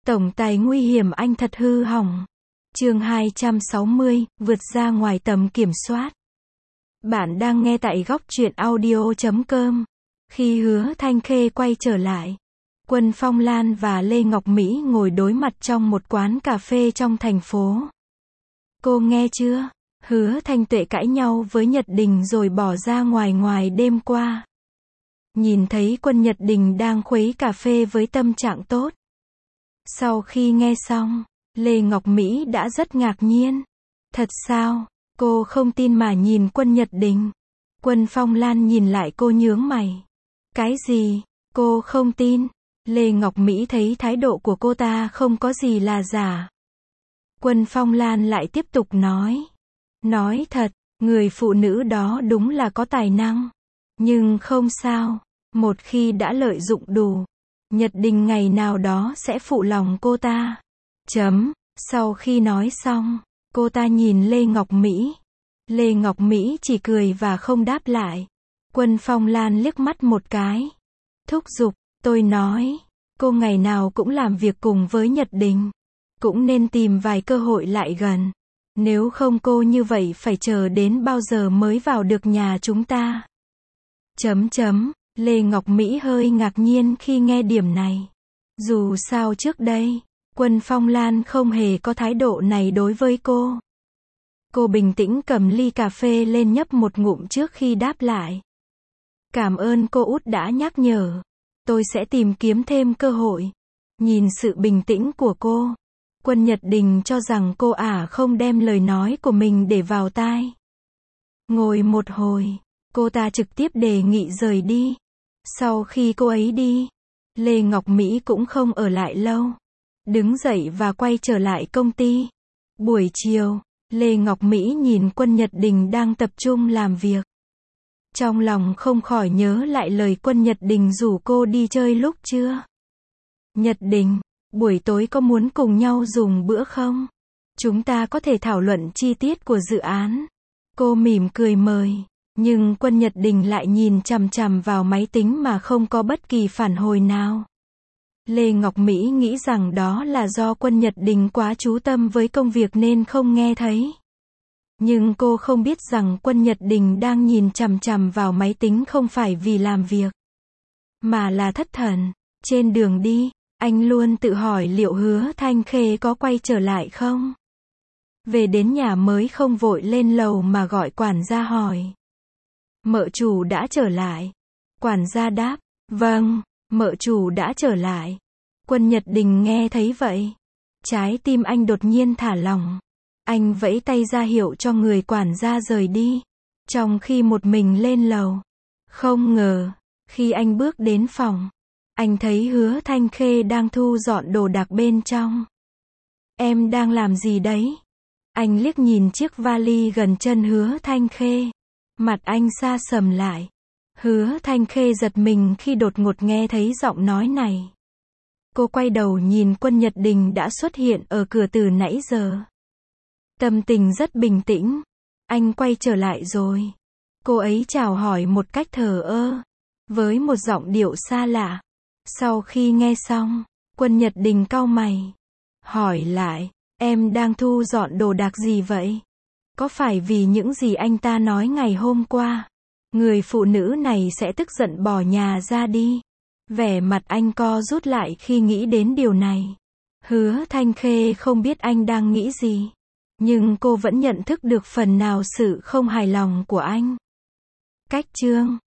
Tổng tài nguy hiểm anh thật hư hỏng. Chương 260, vượt ra ngoài tầm kiểm soát. Bạn đang nghe tại góc truyện audio.com. Khi Hứa Thanh Khê quay trở lại, Quân Phong Lan và Lê Ngọc Mỹ ngồi đối mặt trong một quán cà phê trong thành phố. Cô nghe chưa? Hứa Thanh Tuệ cãi nhau với Nhật Đình rồi bỏ ra ngoài đêm qua. Nhìn thấy Quân Nhật Đình đang khuấy cà phê với tâm trạng tốt. Sau khi nghe xong, Lê Ngọc Mỹ đã rất ngạc nhiên. Thật sao? Cô không tin mà nhìn Quân Nhật Đình. Quân Phong Lan nhìn lại cô nhướng mày. Cái gì? Cô không tin? Lê Ngọc Mỹ thấy thái độ của cô ta không có gì là giả. Quân Phong Lan lại tiếp tục nói. Nói thật, người phụ nữ đó đúng là có tài năng. Nhưng không sao, một khi đã lợi dụng đủ, Nhật Đình ngày nào đó sẽ phụ lòng cô ta. Sau khi nói xong, cô ta nhìn Lê Ngọc Mỹ. Lê Ngọc Mỹ chỉ cười và không đáp lại. Quân Phong Lan liếc mắt một cái. Thúc giục, tôi nói, cô ngày nào cũng làm việc cùng với Nhật Đình. Cũng nên tìm vài cơ hội lại gần. Nếu không cô như vậy phải chờ đến bao giờ mới vào được nhà chúng ta. Lê Ngọc Mỹ hơi ngạc nhiên khi nghe điểm này. Dù sao trước đây, Quân Phong Lan không hề có thái độ này đối với cô. Cô bình tĩnh cầm ly cà phê lên nhấp một ngụm trước khi đáp lại. Cảm ơn cô út đã nhắc nhở. Tôi sẽ tìm kiếm thêm cơ hội. Nhìn sự bình tĩnh của cô, Quân Nhật Đình cho rằng cô không đem lời nói của mình để vào tai. Ngồi một hồi, cô ta trực tiếp đề nghị rời đi. Sau khi cô ấy đi, Lê Ngọc Mỹ cũng không ở lại lâu. Đứng dậy và quay trở lại công ty. Buổi chiều, Lê Ngọc Mỹ nhìn Quân Nhật Đình đang tập trung làm việc. Trong lòng không khỏi nhớ lại lời Quân Nhật Đình rủ cô đi chơi lúc trưa. Nhật Đình, buổi tối có muốn cùng nhau dùng bữa không? Chúng ta có thể thảo luận chi tiết của dự án. Cô mỉm cười mời, nhưng Quân Nhật Đình lại nhìn chằm chằm vào máy tính mà không có bất kỳ phản hồi nào. Lê Ngọc Mỹ nghĩ rằng đó là do Quân Nhật Đình quá chú tâm với công việc nên không nghe thấy. Nhưng cô không biết rằng Quân Nhật Đình đang nhìn chằm chằm vào máy tính không phải vì làm việc, mà là thất thần. Trên đường đi, anh luôn tự hỏi liệu Hứa Thanh Khê có quay trở lại không? Về đến nhà mới không vội lên lầu mà gọi quản gia hỏi. Mợ chủ đã trở lại. Quản gia đáp, vâng, mợ chủ đã trở lại. Quân Nhật Đình nghe thấy vậy, trái tim anh đột nhiên thả lỏng. Anh vẫy tay ra hiệu cho người quản gia rời đi, trong khi một mình lên lầu. Không ngờ, khi anh bước đến phòng, anh thấy Hứa Thanh Khê đang thu dọn đồ đạc bên trong. Em đang làm gì đấy? Anh liếc nhìn chiếc vali gần chân Hứa Thanh Khê. Mặt anh sa sầm lại. Hứa Thanh Khê giật mình khi đột ngột nghe thấy giọng nói này. Cô quay đầu nhìn Quân Nhật Đình đã xuất hiện ở cửa từ nãy giờ. Tâm tình rất bình tĩnh. Anh quay trở lại rồi. Cô ấy chào hỏi một cách thờ ơ, với một giọng điệu xa lạ. Sau khi nghe xong, Quân Nhật Đình cau mày. Hỏi lại, em đang thu dọn đồ đạc gì vậy? Có phải vì những gì anh ta nói ngày hôm qua, người phụ nữ này sẽ tức giận bỏ nhà ra đi? Vẻ mặt anh co rút lại khi nghĩ đến điều này. Hứa Thanh Khê không biết anh đang nghĩ gì, nhưng cô vẫn nhận thức được phần nào sự không hài lòng của anh. Cách chương